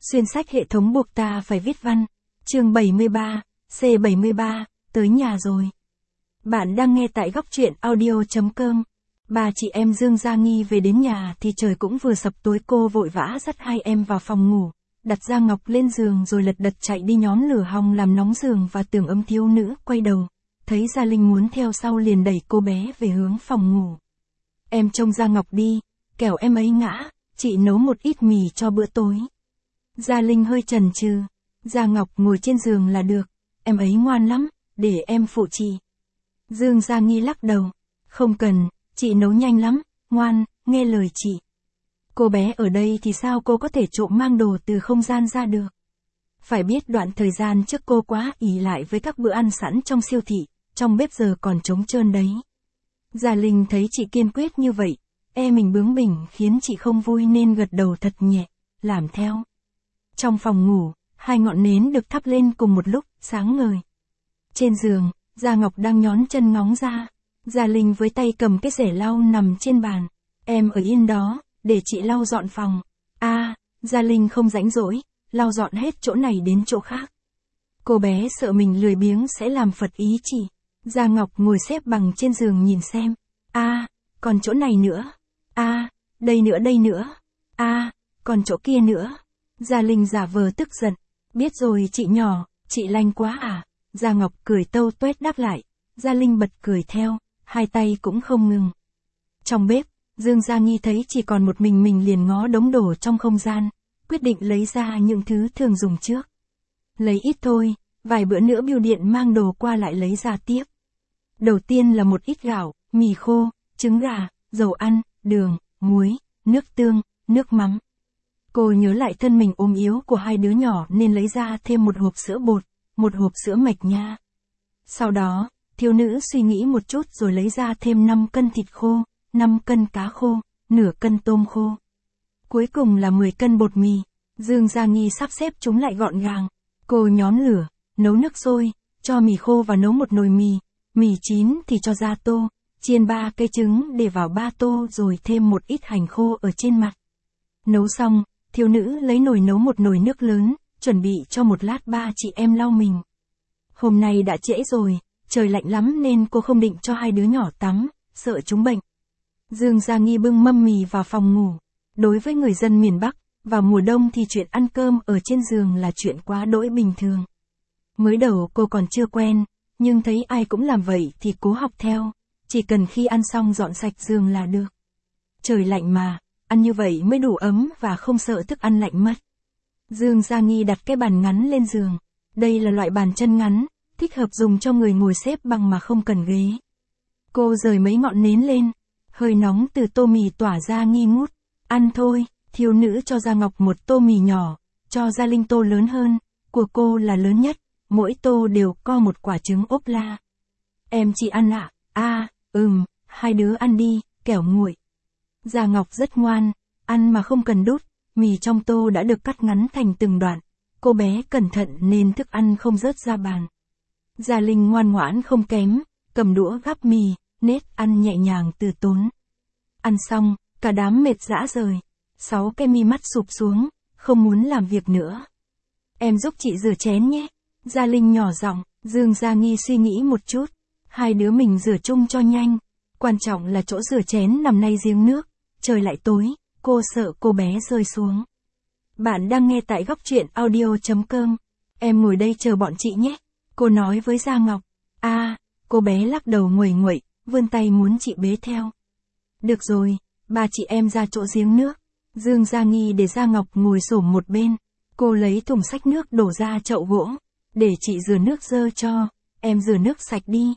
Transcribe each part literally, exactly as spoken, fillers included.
Xuyên sách hệ thống buộc ta phải viết văn. Chương bảy mươi ba, C bảy mươi ba, tới nhà rồi. Bạn đang nghe tại góc truyện audio chấm com. Ba chị em Dương Gia Nghi về đến nhà thì trời cũng vừa sập tối, cô vội vã dắt hai em vào phòng ngủ, đặt Gia Ngọc lên giường rồi lật đật chạy đi nhóm lửa hòng làm nóng giường và tưởng âm thiếu nữ quay đầu. Thấy Gia Linh muốn theo sau liền đẩy cô bé về hướng phòng ngủ. Em trông Gia Ngọc đi, kẻo em ấy ngã, chị nấu một ít mì cho bữa tối. Gia Linh hơi chần chừ. Gia Ngọc ngồi trên giường là được, em ấy ngoan lắm, để em phụ chị. Dương Gia Nghi lắc đầu. Không cần, chị nấu nhanh lắm, ngoan, nghe lời chị. Cô bé ở đây thì sao cô có thể trộm mang đồ từ không gian ra được. Phải biết đoạn thời gian trước cô quá ỷ lại với các bữa ăn sẵn trong siêu thị, trong bếp giờ còn trống trơn đấy. Gia Linh thấy chị kiên quyết như vậy, e mình bướng bỉnh khiến chị không vui nên gật đầu thật nhẹ, làm theo. Trong phòng ngủ, hai ngọn nến được thắp lên cùng một lúc, sáng ngời. Trên giường, Gia Ngọc đang nhón chân ngóng ra. Gia Linh với tay cầm cái rẻ lau nằm trên bàn. Em ở yên đó, để chị lau dọn phòng. A, à, Gia Linh không rảnh rỗi, lau dọn hết chỗ này đến chỗ khác. Cô bé sợ mình lười biếng sẽ làm phật ý chị. Gia Ngọc ngồi xếp bằng trên giường nhìn xem. A, à, còn chỗ này nữa. A, à, đây nữa đây nữa. A, à, còn chỗ kia nữa. Gia Linh giả vờ tức giận. Biết rồi chị nhỏ, chị lanh quá à. Gia Ngọc cười tâu tuét đáp lại. Gia Linh bật cười theo, hai tay cũng không ngừng. Trong bếp, Dương Gia Nghi thấy chỉ còn một mình mình liền ngó đống đồ trong không gian, quyết định lấy ra những thứ thường dùng trước. Lấy ít thôi, vài bữa nữa bưu điện mang đồ qua lại lấy ra tiếp. Đầu tiên là một ít gạo, mì khô, trứng gà, dầu ăn, đường, muối, nước tương, nước mắm. Cô nhớ lại thân mình ốm yếu của hai đứa nhỏ nên lấy ra thêm một hộp sữa bột, một hộp sữa mạch nha. Sau đó, thiếu nữ suy nghĩ một chút rồi lấy ra thêm năm cân thịt khô, năm cân cá khô, nửa cân tôm khô. Cuối cùng là mười cân bột mì. Dương Gia Nghi sắp xếp chúng lại gọn gàng. Cô nhóm lửa, nấu nước sôi, cho mì khô vào nấu một nồi mì. Mì chín thì cho ra tô, chiên ba cây trứng để vào ba tô rồi thêm một ít hành khô ở trên mặt. Nấu xong, thiếu nữ lấy nồi nấu một nồi nước lớn, chuẩn bị cho một lát ba chị em lau mình. Hôm nay đã trễ rồi, trời lạnh lắm nên cô không định cho hai đứa nhỏ tắm, sợ chúng bệnh. Dương Gia Nghi bưng mâm mì vào phòng ngủ. Đối với người dân miền Bắc, vào mùa đông thì chuyện ăn cơm ở trên giường là chuyện quá đỗi bình thường. Mới đầu cô còn chưa quen, nhưng thấy ai cũng làm vậy thì cố học theo, chỉ cần khi ăn xong dọn sạch giường là được. Trời lạnh mà, ăn như vậy mới đủ ấm và không sợ thức ăn lạnh mất. Dương Gia Nghi đặt cái bàn ngắn lên giường. Đây là loại bàn chân ngắn, thích hợp dùng cho người ngồi xếp bằng mà không cần ghế. Cô rời mấy ngọn nến lên, hơi nóng từ tô mì tỏa ra nghi ngút. Ăn thôi, thiếu nữ cho Gia Ngọc một tô mì nhỏ, cho Gia Linh tô lớn hơn, của cô là lớn nhất, mỗi tô đều có một quả trứng ốp la. Em chị ăn ạ? À? À, ừm, hai đứa ăn đi, kẻo nguội. Gia Ngọc rất ngoan, ăn mà không cần đút, mì trong tô đã được cắt ngắn thành từng đoạn. Cô bé cẩn thận nên thức ăn không rớt ra bàn. Gia Linh ngoan ngoãn không kém, cầm đũa gắp mì, nết ăn nhẹ nhàng từ tốn. Ăn xong, cả đám mệt rã rời. Sáu cái mi mắt sụp xuống, không muốn làm việc nữa. Em giúp chị rửa chén nhé. Gia Linh nhỏ giọng. Dương Gia Nghi suy nghĩ một chút. Hai đứa mình rửa chung cho nhanh. Quan trọng là chỗ rửa chén nằm ngay giếng nước. Trời lại tối, cô sợ cô bé rơi xuống. Bạn đang nghe tại góc truyện audio chấm com. Em ngồi đây chờ bọn chị nhé. Cô nói với Gia Ngọc. A, à, cô bé lắc đầu nguẩy nguẩy, vươn tay muốn chị bế theo. Được rồi, ba chị em ra chỗ giếng nước. Dương Gia Nghi để Gia Ngọc ngồi xổm một bên. Cô lấy thùng xách nước đổ ra chậu gỗ. Để chị rửa nước dơ cho, em rửa nước sạch đi.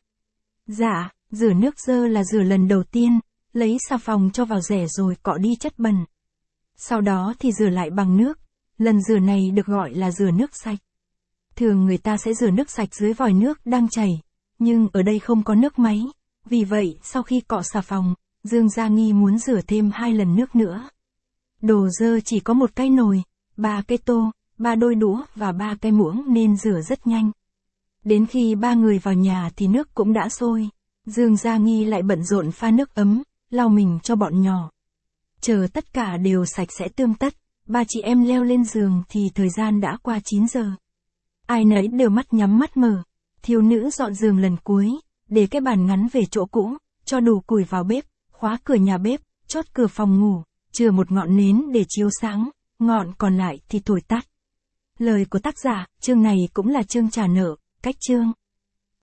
Dạ, rửa nước dơ là rửa lần đầu tiên, lấy xà phòng cho vào rẻ rồi cọ đi chất bẩn. Sau đó thì rửa lại bằng nước, lần rửa này được gọi là rửa nước sạch. Thường người ta sẽ rửa nước sạch dưới vòi nước đang chảy, nhưng ở đây không có nước máy, vì vậy sau khi cọ xà phòng, Dương Gia Nghi muốn rửa thêm hai lần nước nữa. Đồ dơ chỉ có một cái nồi, ba cái tô, ba đôi đũa và ba cái muỗng nên rửa rất nhanh. Đến khi ba người vào nhà thì nước cũng đã sôi, Dương Gia Nghi lại bận rộn pha nước ấm, lau mình cho bọn nhỏ. Chờ tất cả đều sạch sẽ tươm tất, Ba chị em leo lên giường thì thời gian đã qua chín giờ. Ai nấy đều mắt nhắm mắt mở. Thiếu nữ dọn giường lần cuối, để cái bàn ngắn về chỗ cũ, cho đủ củi vào bếp, khóa cửa nhà bếp, chốt cửa phòng ngủ, chừa một ngọn nến để chiếu sáng, ngọn còn lại thì thổi tắt. Lời của tác giả, chương này cũng là chương trả nợ, cách chương.